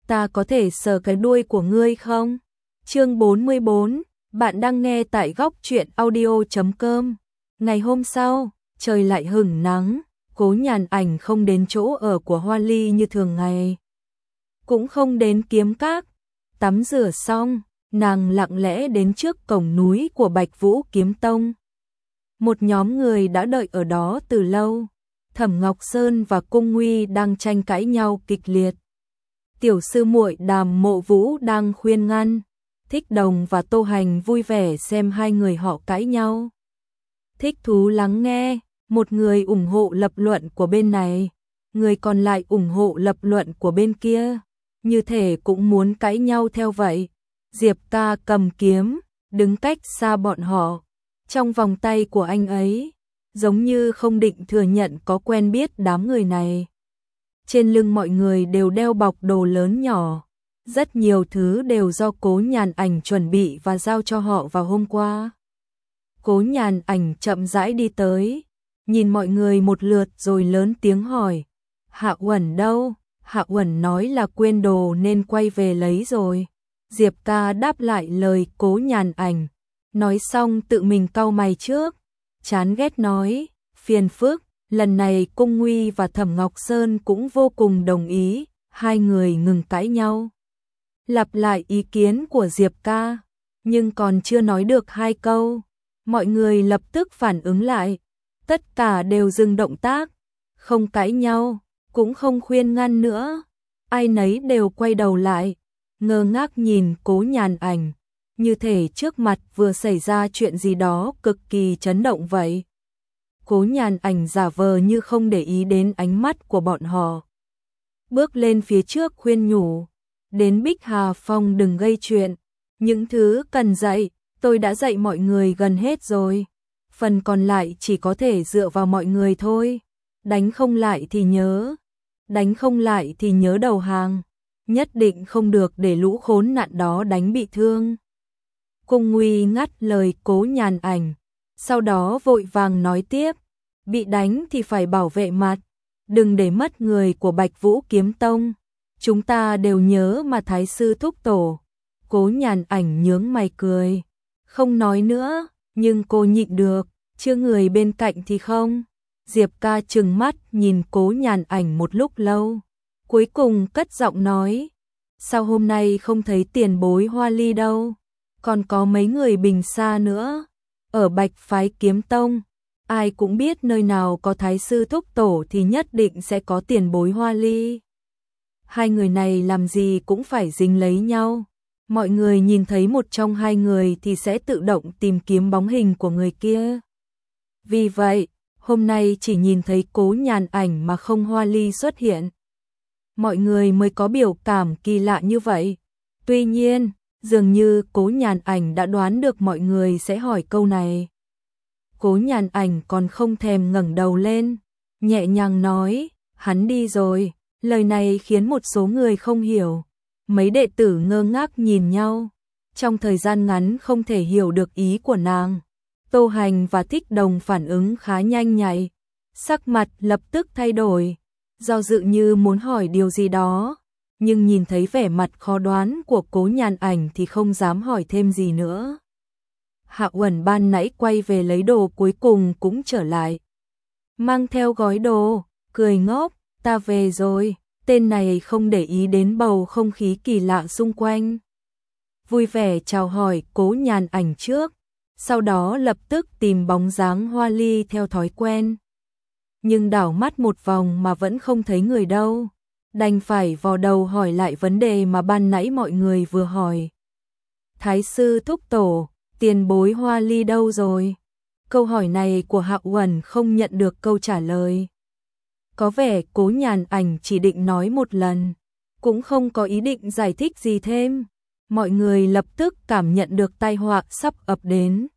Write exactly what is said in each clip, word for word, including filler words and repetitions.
ta có thể sờ cái đuôi của ngươi không? Chương bốn mươi bốn, bạn đang nghe tại góc truyện audio chấm com. Ngày hôm sau, trời lại hửng nắng, Cố Nhàn Ảnh không đến chỗ ở của Hoa Ly như thường ngày. Cũng không đến Kiếm Các. Tắm rửa xong, nàng lặng lẽ đến trước cổng núi của Bạch Vũ Kiếm Tông. Một nhóm người đã đợi ở đó từ lâu. Thẩm Ngọc Sơn và Cung Nguy đang tranh cãi nhau kịch liệt. Tiểu sư muội Đàm Mộ Vũ đang khuyên ngăn. Thích Đồng và Tô Hành vui vẻ xem hai người họ cãi nhau. Thích thú lắng nghe, một người ủng hộ lập luận của bên này, người còn lại ủng hộ lập luận của bên kia, như thể cũng muốn cãi nhau theo vậy. Diệp Ca cầm kiếm, đứng cách xa bọn họ, trong vòng tay của anh ấy, giống như không định thừa nhận có quen biết đám người này. Trên lưng mọi người đều đeo bọc đồ lớn nhỏ, rất nhiều thứ đều do Cố Nhàn Ảnh chuẩn bị và giao cho họ vào hôm qua. Cố Nhàn Ảnh chậm rãi đi tới, nhìn mọi người một lượt rồi lớn tiếng hỏi, Hạ Uẩn đâu? Hạ Uẩn nói là quên đồ nên quay về lấy rồi. Diệp Ca đáp lại lời Cố Nhàn Ảnh, nói xong tự mình cau mày trước, chán ghét nói, phiền phức. Lần này Cung Nguy và Thẩm Ngọc Sơn cũng vô cùng đồng ý, hai người ngừng cãi nhau. Lặp lại ý kiến của Diệp Ca, nhưng còn chưa nói được hai câu, mọi người lập tức phản ứng lại, tất cả đều dừng động tác, không cãi nhau, cũng không khuyên ngăn nữa, ai nấy đều quay đầu lại, ngơ ngác nhìn Cố Nhàn Ảnh, như thể trước mặt vừa xảy ra chuyện gì đó cực kỳ chấn động vậy. Cố Nhàn Ảnh giả vờ như không để ý đến ánh mắt của bọn họ, bước lên phía trước khuyên nhủ, đến Bích Hà Phong đừng gây chuyện, những thứ cần dạy, tôi đã dạy mọi người gần hết rồi, phần còn lại chỉ có thể dựa vào mọi người thôi, đánh không lại thì nhớ, đánh không lại thì nhớ đầu hàng, nhất định không được để lũ khốn nạn đó đánh bị thương. Cung Nguy ngắt lời Cố Nhàn Ảnh, sau đó vội vàng nói tiếp, bị đánh thì phải bảo vệ mặt, đừng để mất người của Bạch Vũ Kiếm Tông, chúng ta đều nhớ mà Thái sư thúc tổ. Cố Nhàn Ảnh nhướng mày cười, không nói nữa, nhưng cô nhịn được, chưa người bên cạnh thì không. Diệp Ca trừng mắt nhìn Cố Nhàn Ảnh một lúc lâu, cuối cùng cất giọng nói, sao hôm nay không thấy tiền bối Hoa Ly đâu, còn có mấy người Bình Sa nữa, ở Bạch Phái Kiếm Tông, ai cũng biết nơi nào có Thái sư thúc tổ thì nhất định sẽ có tiền bối Hoa Ly. Hai người này làm gì cũng phải dính lấy nhau, mọi người nhìn thấy một trong hai người thì sẽ tự động tìm kiếm bóng hình của người kia. Vì vậy, hôm nay chỉ nhìn thấy Cố Nhàn Ảnh mà không Hoa Ly xuất hiện. Mọi người mới có biểu cảm kỳ lạ như vậy. Tuy nhiên, dường như Cố Nhàn Ảnh đã đoán được mọi người sẽ hỏi câu này. Cố Nhàn Ảnh còn không thèm ngẩng đầu lên, nhẹ nhàng nói, hắn đi rồi. Lời này khiến một số người không hiểu. Mấy đệ tử ngơ ngác nhìn nhau, trong thời gian ngắn không thể hiểu được ý của nàng. Tô Hành và Thích Đồng phản ứng khá nhanh nhạy, sắc mặt lập tức thay đổi, do dự như muốn hỏi điều gì đó, nhưng nhìn thấy vẻ mặt khó đoán của Cố Nhàn Ảnh thì không dám hỏi thêm gì nữa. Hạ Uẩn ban nãy quay về lấy đồ cuối cùng cũng trở lại, mang theo gói đồ, cười ngốc, ta về rồi. Tên này không để ý đến bầu không khí kỳ lạ xung quanh, vui vẻ chào hỏi Cố Nhàn Ảnh trước, sau đó lập tức tìm bóng dáng Hoa Ly theo thói quen. Nhưng đảo mắt một vòng mà vẫn không thấy người đâu, đành phải vò đầu hỏi lại vấn đề mà ban nãy mọi người vừa hỏi. Thái sư thúc tổ, tiền bối Hoa Ly đâu rồi? Câu hỏi này của Hạ Uẩn không nhận được câu trả lời. Có vẻ Cố Nhàn Ảnh chỉ định nói một lần, cũng không có ý định giải thích gì thêm. Mọi người lập tức cảm nhận được tai họa sắp ập đến.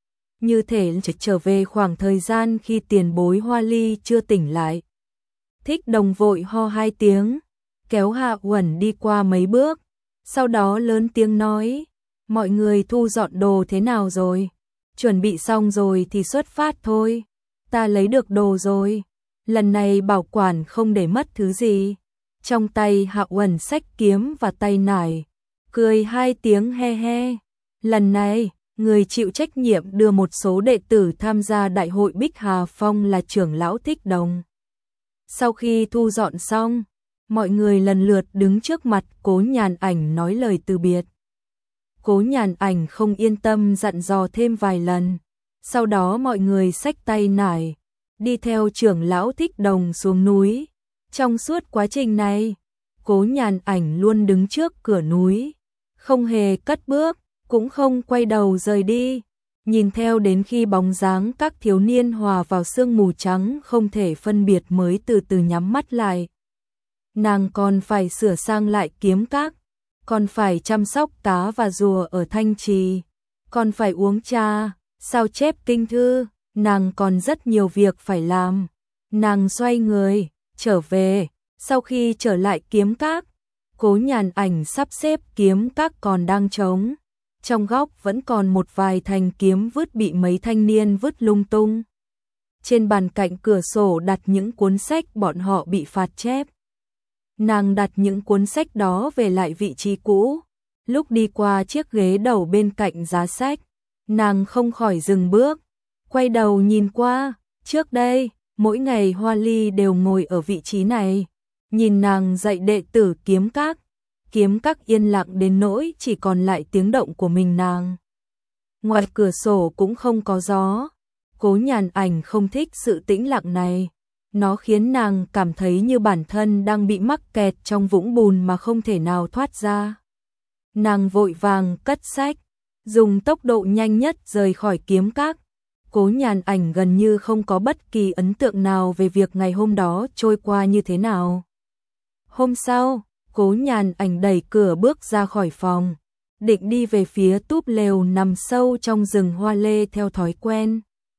Như thể trở về khoảng thời gian khi tiền bối Hoa Ly chưa tỉnh lại. Thích Đồng vội ho hai tiếng, kéo Hạ Uẩn đi qua mấy bước, sau đó lớn tiếng nói, mọi người thu dọn đồ thế nào rồi? Chuẩn bị xong rồi thì xuất phát thôi, ta lấy được đồ rồi. Lần này bảo quản không để mất thứ gì. Trong tay Hạ Uẩn xách kiếm và tay nải, cười hai tiếng he he. Lần này, người chịu trách nhiệm đưa một số đệ tử tham gia đại hội Bích Hà Phong là trưởng lão Thích Đồng. Sau khi thu dọn xong, mọi người lần lượt đứng trước mặt Cố Nhàn Ảnh nói lời từ biệt. Cố Nhàn Ảnh không yên tâm dặn dò thêm vài lần. Sau đó mọi người xách tay nải, đi theo trưởng lão Thích Đồng xuống núi. Trong suốt quá trình này, Cố Nhàn Ảnh luôn đứng trước cửa núi, không hề cất bước, cũng không quay đầu rời đi, nhìn theo đến khi bóng dáng các thiếu niên hòa vào sương mù trắng không thể phân biệt mới từ từ nhắm mắt lại. Nàng còn phải sửa sang lại kiếm các, còn phải chăm sóc cá và rùa ở Thanh Trì, còn phải uống trà, sao chép kinh thư, nàng còn rất nhiều việc phải làm. Nàng xoay người, trở về, sau khi trở lại kiếm các, Cố Nhàn Ảnh sắp xếp kiếm các còn đang trống. Trong góc vẫn còn một vài thanh kiếm vứt bị mấy thanh niên vứt lung tung. Trên bàn cạnh cửa sổ đặt những cuốn sách bọn họ bị phạt chép. Nàng đặt những cuốn sách đó về lại vị trí cũ. Lúc đi qua chiếc ghế đầu bên cạnh giá sách, nàng không khỏi dừng bước, quay đầu nhìn qua. Trước đây, mỗi ngày Hoa Ly đều ngồi ở vị trí này, nhìn nàng dạy đệ tử kiếm các. Kiếm các yên lặng đến nỗi chỉ còn lại tiếng động của mình nàng. Ngoài cửa sổ cũng không có gió. Cố Nhàn Ảnh không thích sự tĩnh lặng này. Nó khiến nàng cảm thấy như bản thân đang bị mắc kẹt trong vũng bùn mà không thể nào thoát ra. Nàng vội vàng cất sách, dùng tốc độ nhanh nhất rời khỏi kiếm các. Cố Nhàn Ảnh gần như không có bất kỳ ấn tượng nào về việc ngày hôm đó trôi qua như thế nào. Hôm sau, Cố Nhàn Ảnh đẩy cửa bước ra khỏi phòng, định đi về phía túp lều nằm sâu trong rừng hoa lê theo thói quen.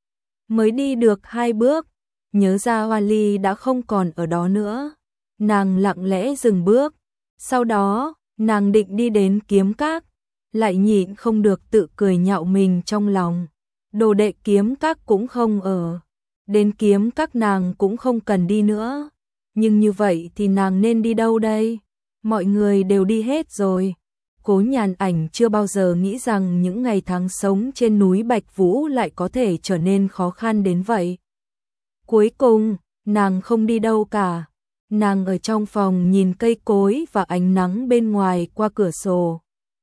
Mới đi được hai bước, nhớ ra Hoa Ly đã không còn ở đó nữa. Nàng lặng lẽ dừng bước, sau đó, nàng định đi đến kiếm các, lại nhịn không được tự cười nhạo mình trong lòng. Đồ đệ kiếm các cũng không ở, đến kiếm các nàng cũng không cần đi nữa. Nhưng như vậy thì nàng nên đi đâu đây? Mọi người đều đi hết rồi. Cố Nhàn Ảnh chưa bao giờ nghĩ rằng những ngày tháng sống trên núi Bạch Vũ lại có thể trở nên khó khăn đến vậy. Cuối cùng, nàng không đi đâu cả. Nàng ở trong phòng nhìn cây cối và ánh nắng bên ngoài qua cửa sổ,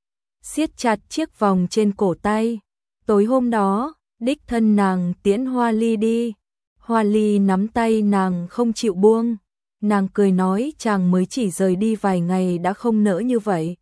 siết chặt chiếc vòng trên cổ tay. Tối hôm đó, đích thân nàng tiễn Hoa Ly đi. Hoa Ly nắm tay nàng không chịu buông. Nàng cười nói chàng mới chỉ rời đi vài ngày đã không nỡ như vậy.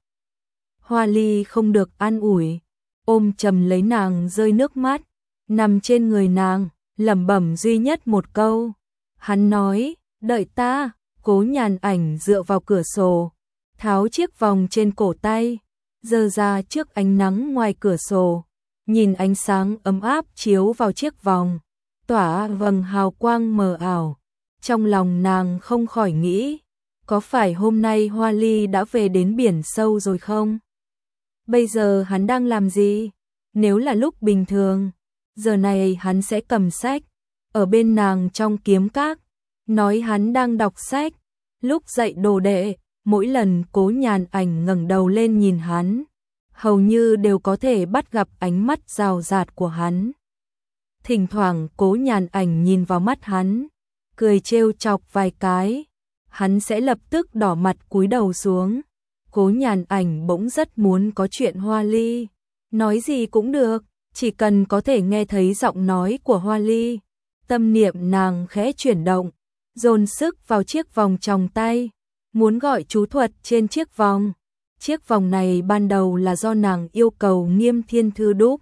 Hoa Ly không được an ủi, ôm chầm lấy nàng rơi nước mắt, nằm trên người nàng, lẩm bẩm duy nhất một câu. Hắn nói, đợi ta. Cố Nhàn Ảnh dựa vào cửa sổ, tháo chiếc vòng trên cổ tay, giơ ra trước ánh nắng ngoài cửa sổ, nhìn ánh sáng ấm áp chiếu vào chiếc vòng, tỏa vầng hào quang mờ ảo. Trong lòng nàng không khỏi nghĩ, có phải hôm nay Hoa Ly đã về đến biển sâu rồi không? Bây giờ hắn đang làm gì? Nếu là lúc bình thường, giờ này hắn sẽ cầm sách, ở bên nàng trong kiếm các, nói hắn đang đọc sách. Lúc dạy đồ đệ, mỗi lần Cố Nhàn Ảnh ngẩng đầu lên nhìn hắn, hầu như đều có thể bắt gặp ánh mắt rào rạt của hắn. Thỉnh thoảng Cố Nhàn Ảnh nhìn vào mắt hắn, cười trêu chọc vài cái, hắn sẽ lập tức đỏ mặt cúi đầu xuống. Cố Nhàn Ảnh bỗng rất muốn có chuyện Hoa Ly, nói gì cũng được, chỉ cần có thể nghe thấy giọng nói của Hoa Ly. Tâm niệm nàng khẽ chuyển động, dồn sức vào chiếc vòng trong tay, muốn gọi chú thuật trên chiếc vòng. Chiếc vòng này ban đầu là do nàng yêu cầu Nghiêm Thiên Thư đúc.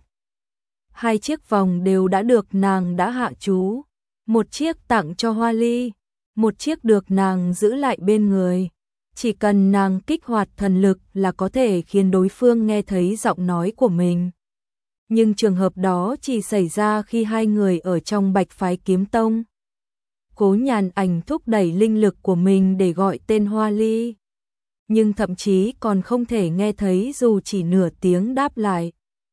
Hai chiếc vòng đều đã được nàng đã hạ chú, một chiếc tặng cho Hoa Ly, một chiếc được nàng giữ lại bên người. Chỉ cần nàng kích hoạt thần lực là có thể khiến đối phương nghe thấy giọng nói của mình. Nhưng trường hợp đó chỉ xảy ra khi hai người ở trong Bạch Phái Kiếm Tông. Cố Nhàn Ảnh thúc đẩy linh lực của mình để gọi tên Hoa Ly, nhưng thậm chí còn không thể nghe thấy dù chỉ nửa tiếng đáp lại.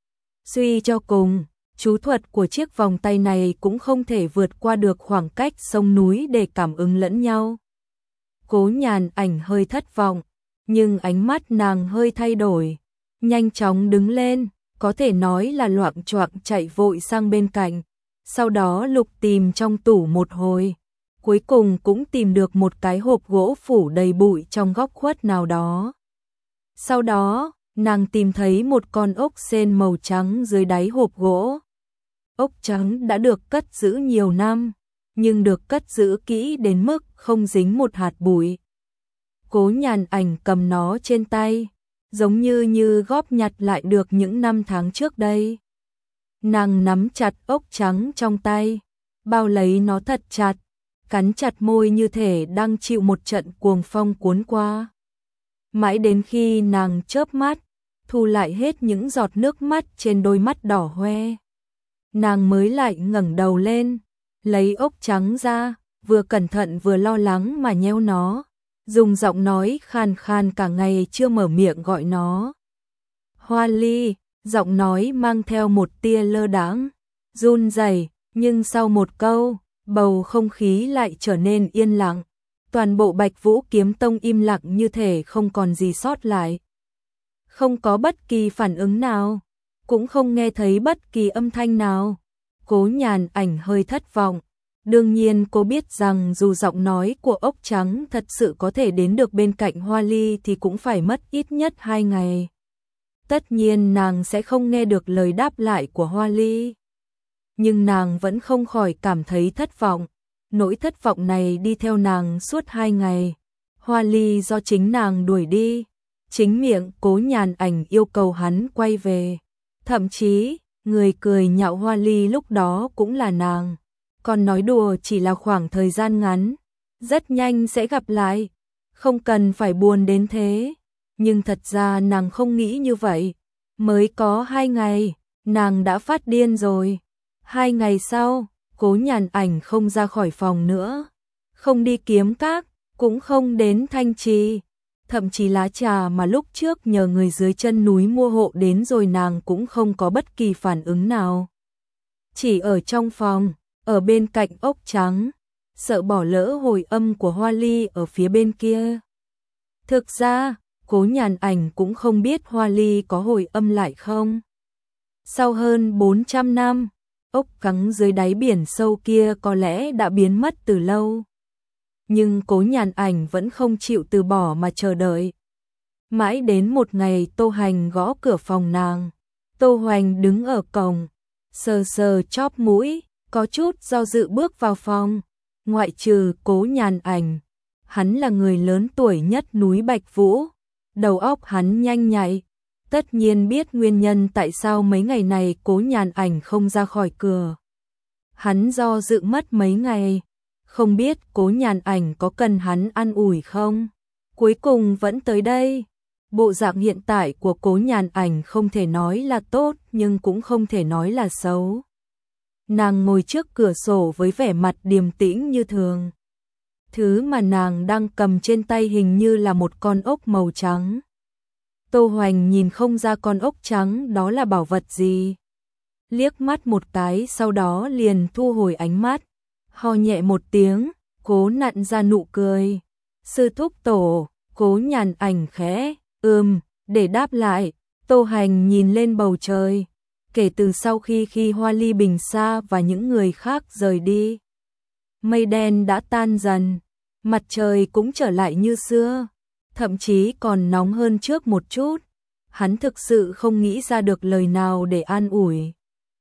Suy cho cùng, chú thuật của chiếc vòng tay này cũng không thể vượt qua được khoảng cách sông núi để cảm ứng lẫn nhau. Cố Nhàn Ảnh hơi thất vọng, nhưng ánh mắt nàng hơi thay đổi, nhanh chóng đứng lên, có thể nói là loạng choạng chạy vội sang bên cạnh, sau đó lục tìm trong tủ một hồi, cuối cùng cũng tìm được một cái hộp gỗ phủ đầy bụi trong góc khuất nào đó. Sau đó, nàng tìm thấy một con ốc sên màu trắng dưới đáy hộp gỗ. Ốc trắng đã được cất giữ nhiều năm, nhưng được cất giữ kỹ đến mức không dính một hạt bụi. Cố Nhàn Ảnh cầm nó trên tay, giống như như góp nhặt lại được những năm tháng trước đây. Nàng nắm chặt ốc trắng trong tay, bao lấy nó thật chặt, cắn chặt môi như thể đang chịu một trận cuồng phong cuốn qua. Mãi đến khi nàng chớp mắt, thu lại hết những giọt nước mắt trên đôi mắt đỏ hoe, nàng mới lại ngẩng đầu lên, lấy ốc trắng ra, vừa cẩn thận vừa lo lắng mà nheo nó, dùng giọng nói khàn khàn cả ngày chưa mở miệng gọi nó. Hoa Ly, giọng nói mang theo một tia lơ đãng, run rẩy, nhưng sau một câu, bầu không khí lại trở nên yên lặng. Toàn bộ Bạch Vũ Kiếm Tông im lặng như thể không còn gì sót lại. Không có bất kỳ phản ứng nào, cũng không nghe thấy bất kỳ âm thanh nào. Cố Nhàn Ảnh hơi thất vọng. Đương nhiên cô biết rằng dù giọng nói của ốc trắng thật sự có thể đến được bên cạnh Hoa Ly thì cũng phải mất ít nhất hai ngày. Tất nhiên nàng sẽ không nghe được lời đáp lại của Hoa Ly. Nhưng nàng vẫn không khỏi cảm thấy thất vọng. Nỗi thất vọng này đi theo nàng suốt hai ngày. Hoa Ly do chính nàng đuổi đi. Chính miệng Cố Nhàn Ảnh yêu cầu hắn quay về. Thậm chí, người cười nhạo Hoa Ly lúc đó cũng là nàng. Còn nói đùa chỉ là khoảng thời gian ngắn. Rất nhanh sẽ gặp lại. Không cần phải buồn đến thế. Nhưng thật ra nàng không nghĩ như vậy. Mới có hai ngày, nàng đã phát điên rồi. Hai ngày sau, Cố Nhàn Ảnh không ra khỏi phòng nữa, không đi kiếm các, cũng không đến Thanh Trì, thậm chí lá trà mà lúc trước nhờ người dưới chân núi mua hộ đến rồi nàng cũng không có bất kỳ phản ứng nào. Chỉ ở trong phòng, ở bên cạnh ốc trắng, sợ bỏ lỡ hồi âm của Hoa Ly ở phía bên kia. Thực ra, Cố Nhàn Ảnh cũng không biết Hoa Ly có hồi âm lại không. Sau hơn bốn trăm năm, ốc cắn dưới đáy biển sâu kia có lẽ đã biến mất từ lâu. Nhưng Cố Nhàn Ảnh vẫn không chịu từ bỏ mà chờ đợi. Mãi đến một ngày Tô Hành gõ cửa phòng nàng. Tô Hoành đứng ở cổng, sờ sờ chóp mũi, có chút do dự bước vào phòng. Ngoại trừ Cố Nhàn Ảnh, hắn là người lớn tuổi nhất núi Bạch Vũ. Đầu óc hắn nhanh nhạy, tất nhiên biết nguyên nhân tại sao mấy ngày này Cố Nhàn Ảnh không ra khỏi cửa. Hắn do dự mất mấy ngày, không biết Cố Nhàn Ảnh có cần hắn an ủi không. Cuối cùng vẫn tới đây. Bộ dạng hiện tại của Cố Nhàn Ảnh không thể nói là tốt nhưng cũng không thể nói là xấu. Nàng ngồi trước cửa sổ với vẻ mặt điềm tĩnh như thường. Thứ mà nàng đang cầm trên tay hình như là một con ốc màu trắng. Tô Hoành nhìn không ra con ốc trắng đó là bảo vật gì. Liếc mắt một cái sau đó liền thu hồi ánh mắt. Ho nhẹ một tiếng, cố nặn ra nụ cười. Sư thúc tổ, Cố Nhàn Ảnh khẽ, ừm, để đáp lại. Tô Hành nhìn lên bầu trời. Kể từ sau khi khi Hoa Ly Bình Sa và những người khác rời đi, mây đen đã tan dần, mặt trời cũng trở lại như xưa, thậm chí còn nóng hơn trước một chút. Hắn thực sự không nghĩ ra được lời nào để an ủi.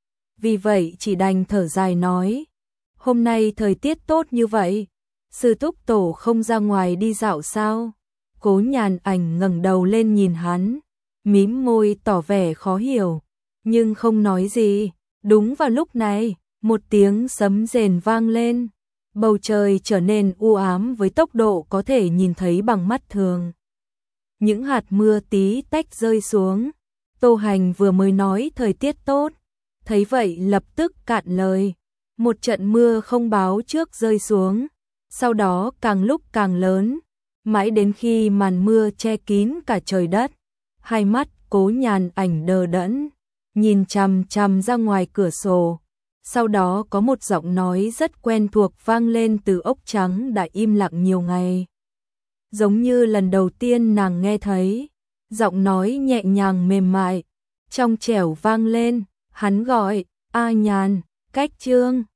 Vì vậy chỉ đành thở dài nói, hôm nay thời tiết tốt như vậy, sư thúc tổ không ra ngoài đi dạo sao? Cố Nhàn Ảnh ngẩng đầu lên nhìn hắn, mím môi tỏ vẻ khó hiểu, nhưng không nói gì. Đúng vào lúc này, một tiếng sấm rền vang lên. Bầu trời trở nên u ám với tốc độ có thể nhìn thấy bằng mắt thường. Những hạt mưa tí tách rơi xuống. Tô Hành vừa mới nói thời tiết tốt, thấy vậy lập tức cạn lời. Một trận mưa không báo trước rơi xuống, sau đó càng lúc càng lớn, mãi đến khi màn mưa che kín cả trời đất. Hai mắt Cố Nhàn Ảnh đờ đẫn, nhìn chằm chằm ra ngoài cửa sổ. Sau đó có một giọng nói rất quen thuộc vang lên từ ốc trắng đã im lặng nhiều ngày. giống như lần đầu tiên nàng nghe thấy, giọng nói nhẹ nhàng mềm mại, trong trẻo vang lên, hắn gọi, A Nhàn, cách Trương